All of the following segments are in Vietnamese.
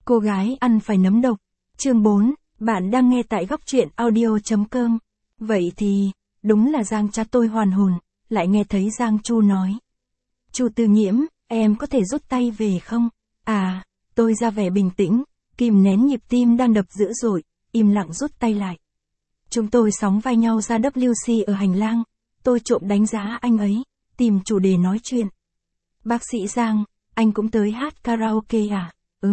Cô gái ăn phải nấm độc. Chương 4, bạn đang nghe tại góc truyện audio.com. Vậy thì, đúng là Giang cha tôi hoàn hồn, lại nghe thấy Giang Chu nói. Chu Tư Nhiễm, em có thể rút tay về không? À, tôi ra vẻ bình tĩnh, kìm nén nhịp tim đang đập dữ dội, im lặng rút tay lại. Chúng tôi sóng vai nhau ra WC ở hành lang, tôi trộm đánh giá anh ấy, tìm chủ đề nói chuyện. Bác sĩ Giang, anh cũng tới hát karaoke à?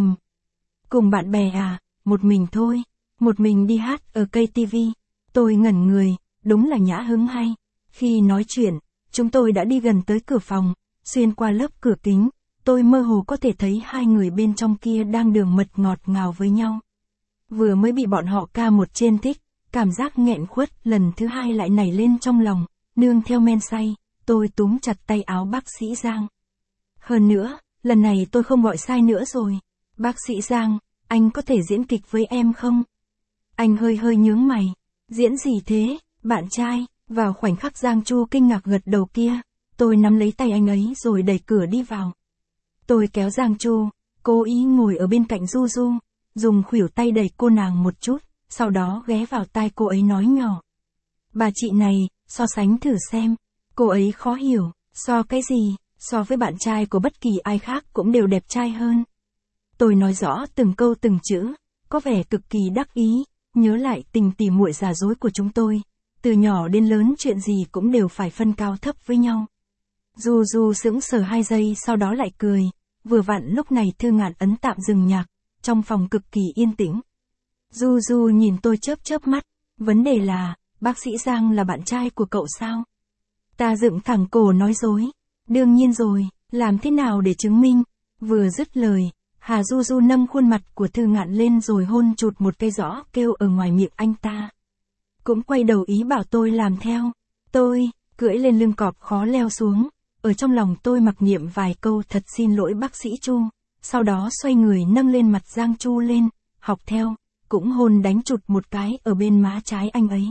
Cùng bạn bè à? Một mình thôi, một mình đi hát ở KTV. Tôi ngẩn người, đúng là nhã hứng hay. Khi nói chuyện, chúng tôi đã đi gần tới cửa phòng, xuyên qua lớp cửa kính, tôi mơ hồ có thể thấy hai người bên trong kia đang đường mật ngọt ngào với nhau. Vừa mới bị bọn họ ca một trên thích, cảm giác nghẹn khuất lần thứ hai lại nảy lên trong lòng, nương theo men say, tôi túm chặt tay áo bác sĩ Giang. Hơn nữa, lần này tôi không gọi sai nữa rồi. Bác sĩ Giang, anh có thể diễn kịch với em không? Anh hơi hơi nhướng mày. Diễn gì thế, bạn trai? Vào khoảnh khắc Giang Chu kinh ngạc gật đầu kia, tôi nắm lấy tay anh ấy rồi đẩy cửa đi vào. Tôi kéo Giang Chu, cố ý ngồi ở bên cạnh Du Du, dùng khuỷu tay đẩy cô nàng một chút, sau đó ghé vào tai cô ấy nói nhỏ. Bà chị này, so sánh thử xem. Cô ấy khó hiểu, so cái gì, so với bạn trai của bất kỳ ai khác cũng đều đẹp trai hơn. Tôi nói rõ từng câu từng chữ, có vẻ cực kỳ đắc ý, nhớ lại tình tỉ muội giả dối của chúng tôi. Từ nhỏ đến lớn chuyện gì cũng đều phải phân cao thấp với nhau. Du Du sững sờ 2 giây sau đó lại cười, vừa vặn lúc này Thư Ngạn ấn tạm dừng nhạc, trong phòng cực kỳ yên tĩnh. Du Du nhìn tôi chớp mắt, vấn đề là, bác sĩ Giang là bạn trai của cậu sao? Ta dựng thẳng cổ nói dối, đương nhiên rồi, làm thế nào để chứng minh? Vừa dứt lời, Hà Du Du nâng khuôn mặt của Thư Ngạn lên rồi hôn chụt một cái giõ kêu ở ngoài miệng anh ta. Cũng quay đầu ý bảo tôi làm theo. Tôi, cưỡi lên lưng cọp khó leo xuống, ở trong lòng tôi mặc niệm vài câu thật xin lỗi bác sĩ Chu, sau đó xoay người nâng lên mặt Giang Chu lên, học theo, cũng hôn đánh chụt một cái ở bên má trái anh ấy.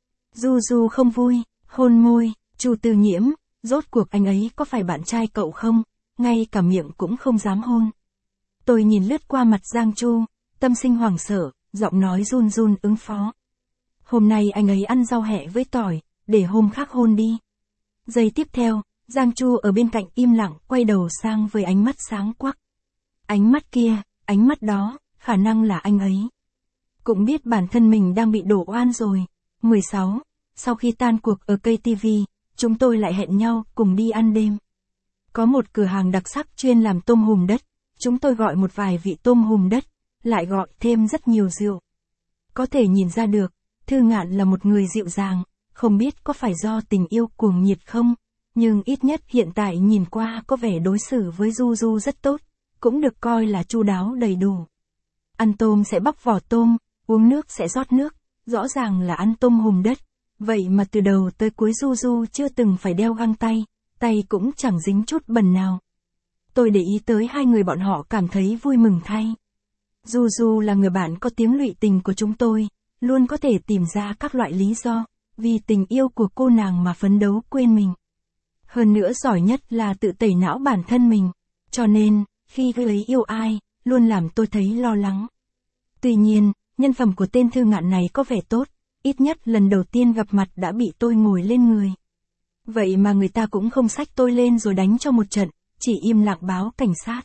Du Du không vui, hôn môi, Chu Tư Nhiễm, rốt cuộc anh ấy có phải bạn trai cậu không? Ngay cả miệng cũng không dám hôn. Tôi nhìn lướt qua mặt Giang Chu, tâm sinh hoảng sợ, giọng nói run run ứng phó. Hôm nay anh ấy ăn rau hẹ với tỏi, để hôm khác hôn đi. Giây tiếp theo, Giang Chu ở bên cạnh im lặng quay đầu sang với ánh mắt sáng quắc. Ánh mắt kia, ánh mắt đó, khả năng là anh ấy. Cũng biết bản thân mình đang bị đổ oan rồi. 16. Sau khi tan cuộc ở KTV, chúng tôi lại hẹn nhau cùng đi ăn đêm. Có một cửa hàng đặc sắc chuyên làm tôm hùm đất. Chúng tôi gọi một vài vị tôm hùm đất, lại gọi thêm rất nhiều rượu. Có thể nhìn ra được, Thư Ngạn là một người dịu dàng, không biết có phải do tình yêu cuồng nhiệt không, nhưng ít nhất hiện tại nhìn qua có vẻ đối xử với Du Du rất tốt, cũng được coi là chu đáo đầy đủ. Ăn tôm sẽ bóc vỏ tôm, uống nước sẽ rót nước, rõ ràng là ăn tôm hùm đất, vậy mà từ đầu tới cuối Du Du chưa từng phải đeo găng tay, tay cũng chẳng dính chút bẩn nào. Tôi để ý tới hai người bọn họ cảm thấy vui mừng thay. Du Du là người bạn có tiếng lụy tình của chúng tôi, luôn có thể tìm ra các loại lý do, vì tình yêu của cô nàng mà phấn đấu quên mình. Hơn nữa giỏi nhất là tự tẩy não bản thân mình, cho nên, khi người ấy yêu ai, luôn làm tôi thấy lo lắng. Tuy nhiên, nhân phẩm của tên Thư Ngạn này có vẻ tốt, ít nhất lần đầu tiên gặp mặt đã bị tôi ngồi lên người. Vậy mà người ta cũng không xách tôi lên rồi đánh cho một trận, chỉ im lặng báo cảnh sát.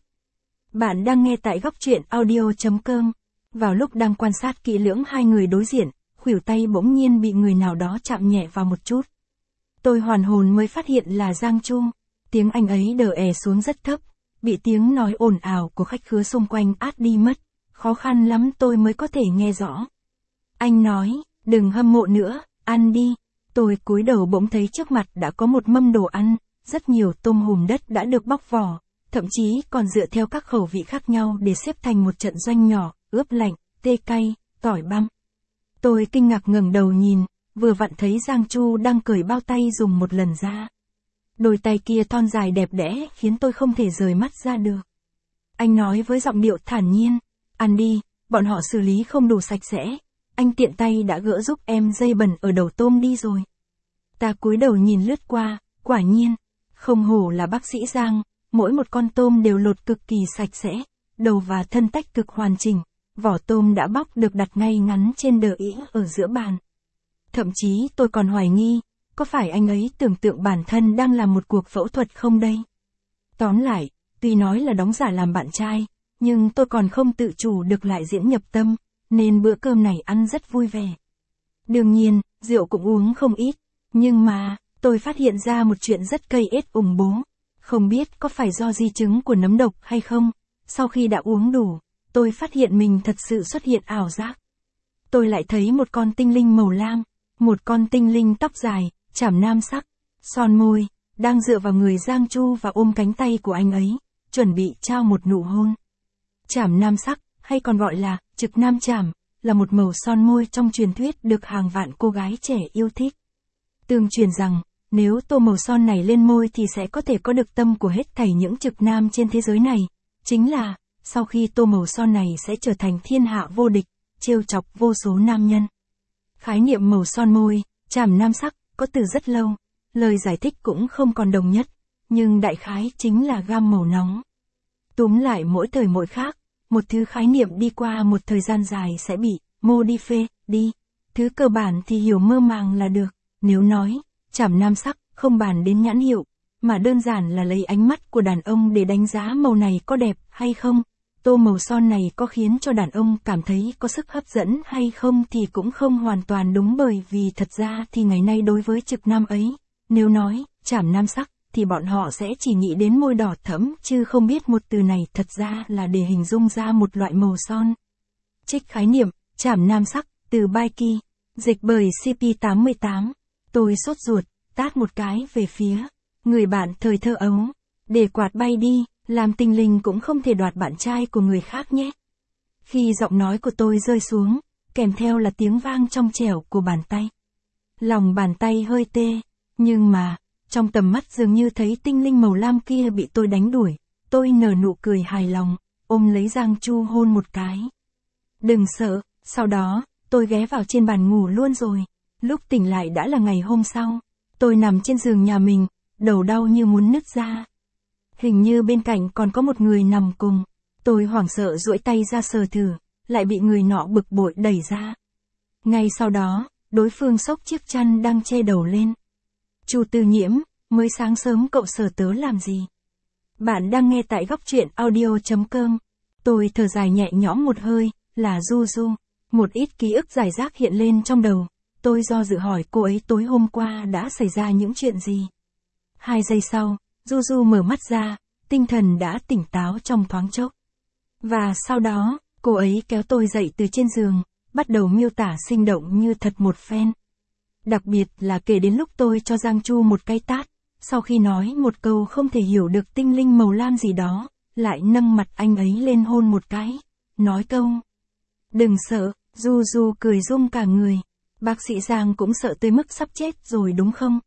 Bạn đang nghe tại góc truyện audio.com. Vào lúc đang quan sát kỹ lưỡng hai người đối diện, khuỷu tay bỗng nhiên bị người nào đó chạm nhẹ vào một chút. Tôi hoàn hồn mới phát hiện là Giang Chu. Tiếng anh ấy đờ è xuống rất thấp, bị tiếng nói ồn ào của khách khứa xung quanh át đi mất. Khó khăn lắm tôi mới có thể nghe rõ. Anh nói, đừng hâm mộ nữa, ăn đi. Tôi cúi đầu bỗng thấy trước mặt đã có một mâm đồ ăn, rất nhiều tôm hùm đất đã được bóc vỏ, thậm chí còn dựa theo các khẩu vị khác nhau để xếp thành một trận doanh nhỏ, ướp lạnh, tê cay, tỏi băm. Tôi kinh ngạc ngẩng đầu nhìn, vừa vặn thấy Giang Chu đang cởi bao tay dùng một lần ra. Đôi tay kia thon dài đẹp đẽ khiến tôi không thể rời mắt ra được. Anh nói với giọng điệu thản nhiên, ăn đi, bọn họ xử lý không đủ sạch sẽ, anh tiện tay đã gỡ giúp em dây bẩn ở đầu tôm đi rồi. Ta cúi đầu nhìn lướt qua, quả nhiên, không hổ là bác sĩ Giang, mỗi một con tôm đều lột cực kỳ sạch sẽ, đầu và thân tách cực hoàn chỉnh, vỏ tôm đã bóc được đặt ngay ngắn trên đờ ĩa ở giữa bàn. Thậm chí tôi còn hoài nghi, có phải anh ấy tưởng tượng bản thân đang làm một cuộc phẫu thuật không đây? Tóm lại, tuy nói là đóng giả làm bạn trai, nhưng tôi còn không tự chủ được lại diễn nhập tâm, nên bữa cơm này ăn rất vui vẻ. Đương nhiên, rượu cũng uống không ít, nhưng mà, tôi phát hiện ra một chuyện rất cây ết ủng bố. Không biết có phải do di chứng của nấm độc hay không, sau khi đã uống đủ, tôi phát hiện mình thật sự xuất hiện ảo giác. Tôi lại thấy một con tinh linh màu lam, một con tinh linh tóc dài, trảm nam sắc, son môi, đang dựa vào người Giang Chu và ôm cánh tay của anh ấy, chuẩn bị trao một nụ hôn. Trảm nam sắc, hay còn gọi là trực nam trảm, là một màu son môi trong truyền thuyết được hàng vạn cô gái trẻ yêu thích. Tương truyền rằng, nếu tô màu son này lên môi thì sẽ có thể có được tâm của hết thảy những trực nam trên thế giới này. Chính là, sau khi tô màu son này sẽ trở thành thiên hạ vô địch, trêu chọc vô số nam nhân. Khái niệm màu son môi, trảm nam sắc, có từ rất lâu. Lời giải thích cũng không còn đồng nhất, nhưng đại khái chính là gam màu nóng. Túm lại mỗi thời mỗi khác, một thứ khái niệm đi qua một thời gian dài sẽ bị modify đi. Thứ cơ bản thì hiểu mơ màng là được. Nếu nói, trảm nam sắc, không bàn đến nhãn hiệu, mà đơn giản là lấy ánh mắt của đàn ông để đánh giá màu này có đẹp hay không, tô màu son này có khiến cho đàn ông cảm thấy có sức hấp dẫn hay không thì cũng không hoàn toàn đúng, bởi vì thật ra thì ngày nay đối với trực nam ấy, nếu nói, trảm nam sắc, thì bọn họ sẽ chỉ nghĩ đến môi đỏ thẫm chứ không biết một từ này thật ra là để hình dung ra một loại màu son. Trích khái niệm, trảm nam sắc, từ Baiki, dịch bởi CP88. Tôi sốt ruột, tát một cái về phía người bạn thời thơ ấu. Để quạt bay đi, làm tinh linh cũng không thể đoạt bạn trai của người khác nhé. Khi giọng nói của tôi rơi xuống, kèm theo là tiếng vang trong trẻo của bàn tay. Lòng bàn tay hơi tê, nhưng mà, trong tầm mắt dường như thấy tinh linh màu lam kia bị tôi đánh đuổi, tôi nở nụ cười hài lòng, ôm lấy Giang Chu hôn một cái. Đừng sợ, sau đó, tôi ghé vào trên bàn ngủ luôn rồi. Lúc tỉnh lại đã là ngày hôm sau, tôi nằm trên giường nhà mình, đầu đau như muốn nứt ra. Hình như bên cạnh còn có một người nằm cùng, tôi hoảng sợ duỗi tay ra sờ thử, lại bị người nọ bực bội đẩy ra. Ngay sau đó, đối phương xốc chiếc chăn đang che đầu lên. Chu Tư Nhiễm, mới sáng sớm cậu sờ tớ làm gì? Bạn đang nghe tại góc truyện audio.com. Tôi thở dài nhẹ nhõm một hơi, là Du Du. Một ít ký ức rải rác hiện lên trong đầu. Tôi do dự hỏi cô ấy tối hôm qua đã xảy ra những chuyện gì. 2 giây sau, Du Du mở mắt ra, tinh thần đã tỉnh táo trong thoáng chốc. Và sau đó, cô ấy kéo tôi dậy từ trên giường, bắt đầu miêu tả sinh động như thật một phen. Đặc biệt là kể đến lúc tôi cho Giang Chu một cái tát, sau khi nói một câu không thể hiểu được tinh linh màu lam gì đó, lại nâng mặt anh ấy lên hôn một cái, nói câu. Đừng sợ, Du Du cười rung cả người. Bác sĩ Giang cũng sợ tới mức sắp chết rồi đúng không?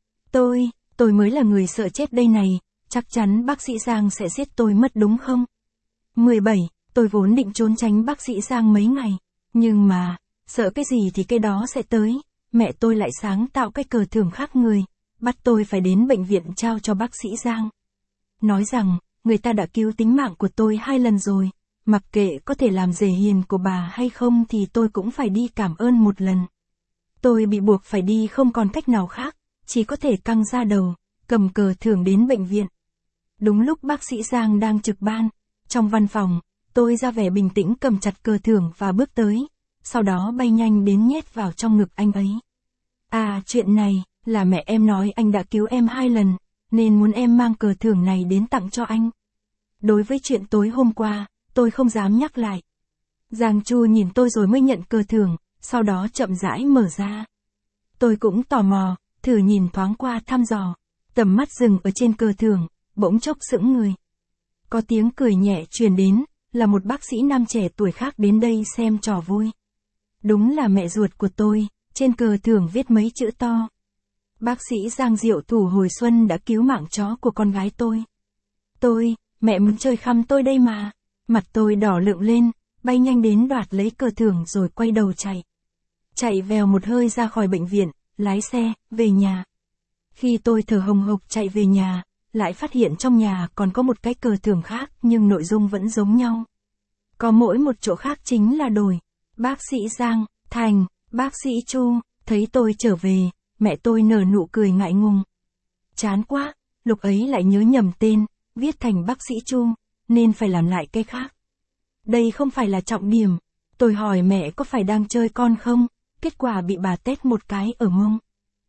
Tôi mới là người sợ chết đây này, chắc chắn bác sĩ Giang sẽ giết tôi mất đúng không? 17, tôi vốn định trốn tránh bác sĩ Giang mấy ngày, nhưng mà, sợ cái gì thì cái đó sẽ tới, mẹ tôi lại sáng tạo cái cờ thưởng khác người, bắt tôi phải đến bệnh viện trao cho bác sĩ Giang. Nói rằng, người ta đã cứu tính mạng của tôi 2 lần rồi, mặc kệ có thể làm rể hiền của bà hay không thì tôi cũng phải đi cảm ơn một lần. Tôi bị buộc phải đi không còn cách nào khác, chỉ có thể căng ra đầu, cầm cờ thưởng đến bệnh viện. Đúng lúc bác sĩ Giang đang trực ban, trong văn phòng, tôi ra vẻ bình tĩnh cầm chặt cờ thưởng và bước tới, sau đó bay nhanh đến nhét vào trong ngực anh ấy. À, chuyện này, là mẹ em nói anh đã cứu em 2 lần, nên muốn em mang cờ thưởng này đến tặng cho anh. Đối với chuyện tối hôm qua, tôi không dám nhắc lại. Giang Chu nhìn tôi rồi mới nhận cờ thưởng, sau đó chậm rãi mở ra. Tôi cũng tò mò, thử nhìn thoáng qua thăm dò, tầm mắt dừng ở trên cờ thưởng, bỗng chốc sững người. Có tiếng cười nhẹ truyền đến, là một bác sĩ nam trẻ tuổi khác đến đây xem trò vui. Đúng là mẹ ruột của tôi, trên cờ thưởng viết mấy chữ to. Bác sĩ Giang Diệu Thủ hồi xuân đã cứu mạng chó của con gái tôi. Mẹ muốn chơi khăm tôi đây mà. Mặt tôi đỏ lựng lên, bay nhanh đến đoạt lấy cờ thưởng rồi quay đầu chạy. Chạy vèo một hơi ra khỏi bệnh viện, lái xe, về nhà. Khi tôi thở hồng hộc chạy về nhà, lại phát hiện trong nhà còn có một cái cờ thưởng khác nhưng nội dung vẫn giống nhau. Có mỗi một chỗ khác chính là đổi. Bác sĩ Giang, thành, bác sĩ Chu, thấy tôi trở về, mẹ tôi nở nụ cười ngại ngùng. Chán quá, lúc ấy lại nhớ nhầm tên, viết thành bác sĩ Chu, nên phải làm lại cái khác. Đây không phải là trọng điểm. Tôi hỏi mẹ có phải đang chơi con không, kết quả bị bà tét một cái ở mông.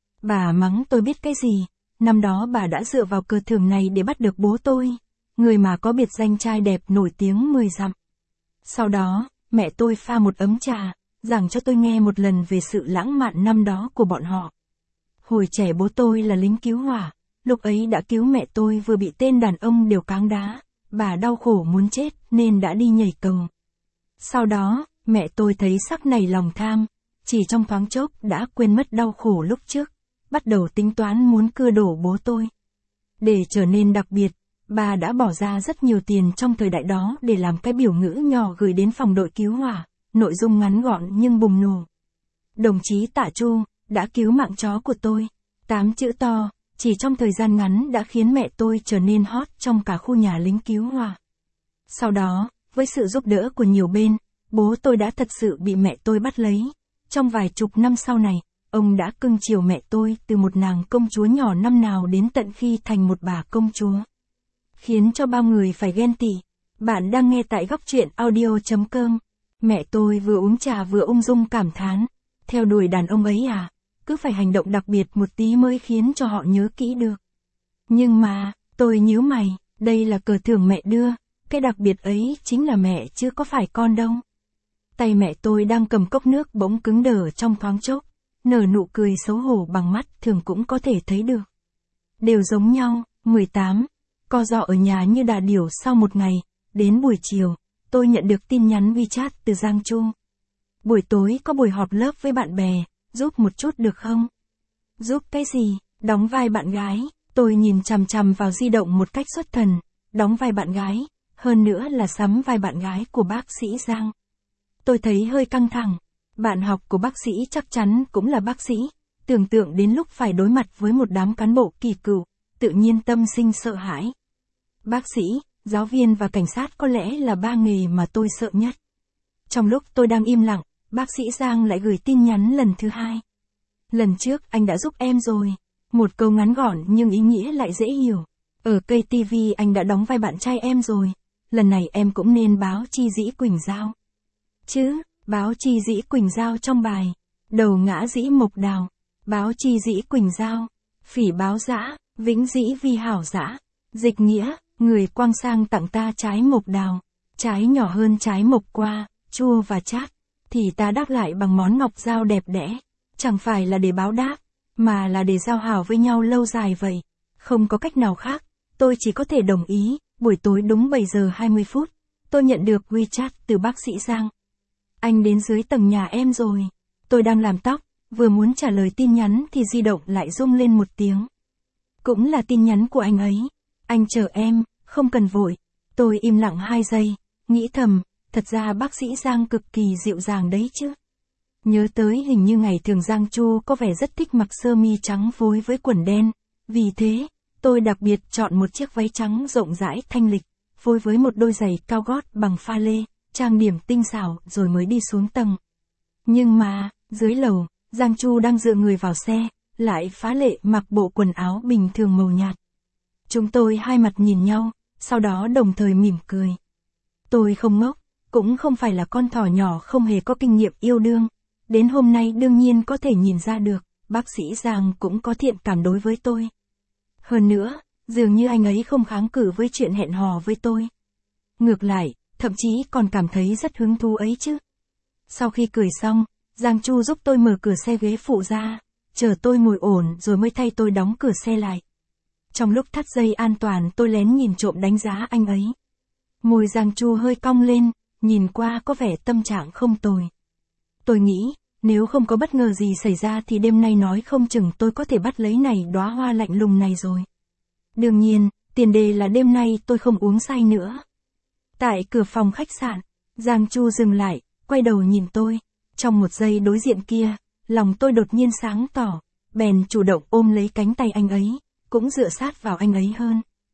Bà mắng tôi biết cái gì, năm đó bà đã dựa vào cờ thưởng này để bắt được bố tôi, người mà có biệt danh trai đẹp nổi tiếng 10 dặm. Sau đó, mẹ tôi pha một ấm trà, giảng cho tôi nghe một lần về sự lãng mạn năm đó của bọn họ. Hồi trẻ bố tôi là lính cứu hỏa, lúc ấy đã cứu mẹ tôi vừa bị tên đàn ông đều cáng đá, bà đau khổ muốn chết nên đã đi nhảy cầu. Sau đó, mẹ tôi thấy sắc nảy lòng tham, chỉ trong thoáng chốc đã quên mất đau khổ lúc trước, bắt đầu tính toán muốn cưa đổ bố tôi. Để trở nên đặc biệt, bà đã bỏ ra rất nhiều tiền trong thời đại đó để làm cái biểu ngữ nhỏ gửi đến phòng đội cứu hỏa, nội dung ngắn gọn nhưng bùng nổ. Đồng chí Tạ Chu đã cứu mạng chó của tôi, 8 chữ to, chỉ trong thời gian ngắn đã khiến mẹ tôi trở nên hot trong cả khu nhà lính cứu hỏa. Sau đó, với sự giúp đỡ của nhiều bên, bố tôi đã thật sự bị mẹ tôi bắt lấy. Trong vài chục năm sau này, ông đã cưng chiều mẹ tôi từ một nàng công chúa nhỏ năm nào đến tận khi thành một bà công chúa. Khiến cho bao người phải ghen tị. Bạn đang nghe tại góc truyện audio.com. Mẹ tôi vừa uống trà vừa ung dung cảm thán. Theo đuổi đàn ông ấy à, cứ phải hành động đặc biệt một tí mới khiến cho họ nhớ kỹ được. Nhưng mà, tôi nhíu mày, đây là cờ thưởng mẹ đưa, cái đặc biệt ấy chính là mẹ chứ có phải con đâu. Tay mẹ tôi đang cầm cốc nước bỗng cứng đờ trong thoáng chốc, nở nụ cười xấu hổ bằng mắt thường cũng có thể thấy được. Đều giống nhau, 18, co giò ở nhà như đà điểu sau một ngày, đến buổi chiều, tôi nhận được tin nhắn WeChat từ Giang Chu. Buổi tối có buổi họp lớp với bạn bè, giúp một chút được không? Giúp cái gì? Đóng vai bạn gái, tôi nhìn chằm chằm vào di động một cách xuất thần, đóng vai bạn gái, hơn nữa là sắm vai bạn gái của bác sĩ Giang. Tôi thấy hơi căng thẳng, bạn học của bác sĩ chắc chắn cũng là bác sĩ, tưởng tượng đến lúc phải đối mặt với một đám cán bộ kỳ cựu, tự nhiên tâm sinh sợ hãi. Bác sĩ, giáo viên và cảnh sát có lẽ là ba nghề mà tôi sợ nhất. Trong lúc tôi đang im lặng, bác sĩ Giang lại gửi tin nhắn lần thứ hai. Lần trước anh đã giúp em rồi. Một câu ngắn gọn nhưng ý nghĩa lại dễ hiểu. Ở cây TV anh đã đóng vai bạn trai em rồi. Lần này em cũng nên báo chi dĩ Quỳnh Giao. Chứ, báo chi dĩ Quỳnh Giao trong bài. Đầu ngã dĩ mộc đào. Báo chi dĩ Quỳnh Giao. Phỉ báo dã, vĩnh dĩ vi hảo dã. Dịch nghĩa, người quang sang tặng ta trái mộc đào. Trái nhỏ hơn trái mộc qua, chua và chát. Thì ta đáp lại bằng món ngọc dao đẹp đẽ. Chẳng phải là để báo đáp, mà là để giao hảo với nhau lâu dài vậy. Không có cách nào khác, tôi chỉ có thể đồng ý. Buổi tối đúng 7 giờ 20 phút, tôi nhận được WeChat từ bác sĩ Giang. Anh đến dưới tầng nhà em rồi. Tôi đang làm tóc, vừa muốn trả lời tin nhắn thì di động lại rung lên một tiếng. Cũng là tin nhắn của anh ấy. Anh chờ em, không cần vội. Tôi im lặng 2 giây, nghĩ thầm, thật ra bác sĩ Giang cực kỳ dịu dàng đấy chứ. Nhớ tới hình như ngày thường Giang Chu có vẻ rất thích mặc sơ mi trắng phối với quần đen. Vì thế, tôi đặc biệt chọn một chiếc váy trắng rộng rãi thanh lịch, phối với một đôi giày cao gót bằng pha lê, trang điểm tinh xảo rồi mới đi xuống tầng. Nhưng mà, dưới lầu, Giang Chu đang dựa người vào xe, lại phá lệ mặc bộ quần áo bình thường màu nhạt. Chúng tôi hai mặt nhìn nhau, sau đó đồng thời mỉm cười. Tôi không ngốc, cũng không phải là con thỏ nhỏ không hề có kinh nghiệm yêu đương. Đến hôm nay đương nhiên có thể nhìn ra được, bác sĩ Giang cũng có thiện cảm đối với tôi. Hơn nữa, dường như anh ấy không kháng cự với chuyện hẹn hò với tôi. Ngược lại, thậm chí còn cảm thấy rất hứng thú ấy chứ. Sau khi cười xong, Giang Chu giúp tôi mở cửa xe ghế phụ ra, chờ tôi ngồi ổn rồi mới thay tôi đóng cửa xe lại. Trong lúc thắt dây an toàn tôi lén nhìn trộm đánh giá anh ấy. Môi Giang Chu hơi cong lên, nhìn qua có vẻ tâm trạng không tồi. Tôi nghĩ, nếu không có bất ngờ gì xảy ra thì đêm nay nói không chừng tôi có thể bắt lấy này đóa hoa lạnh lùng này rồi. Đương nhiên, tiền đề là đêm nay tôi không uống say nữa. Tại cửa phòng khách sạn, Giang Chu dừng lại, quay đầu nhìn tôi. Trong một giây đối diện kia, lòng tôi đột nhiên sáng tỏ, bèn chủ động ôm lấy cánh tay anh ấy, cũng dựa sát vào anh ấy hơn.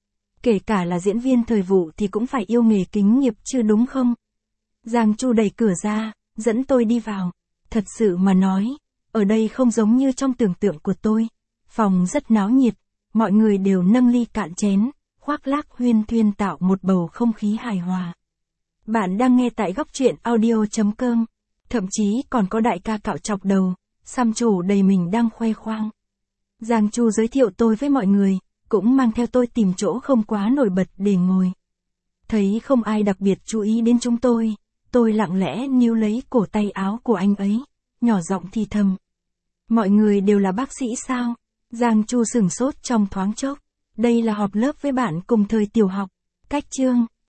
Kể cả là diễn viên thời vụ thì cũng phải yêu nghề kính nghiệp chứ đúng không? Giang Chu đẩy cửa ra, dẫn tôi đi vào. Thật sự mà nói, ở đây không giống như trong tưởng tượng của tôi. Phòng rất náo nhiệt, mọi người đều nâng ly cạn chén, khoác lác huyên thuyên tạo một bầu không khí hài hòa. Bạn đang nghe tại góc truyện audio.com. Thậm chí còn có đại ca cạo chọc đầu, xăm trổ đầy mình đang khoe khoang. Giang Chu giới thiệu tôi với mọi người, cũng mang theo tôi tìm chỗ không quá nổi bật để ngồi. Thấy không ai đặc biệt chú ý đến chúng tôi lặng lẽ níu lấy cổ tay áo của anh ấy, nhỏ giọng thì thầm. Mọi người đều là bác sĩ sao? Giang Chu sửng sốt trong thoáng chốc. Đây là họp lớp với bạn cùng thời tiểu học. Cách chương.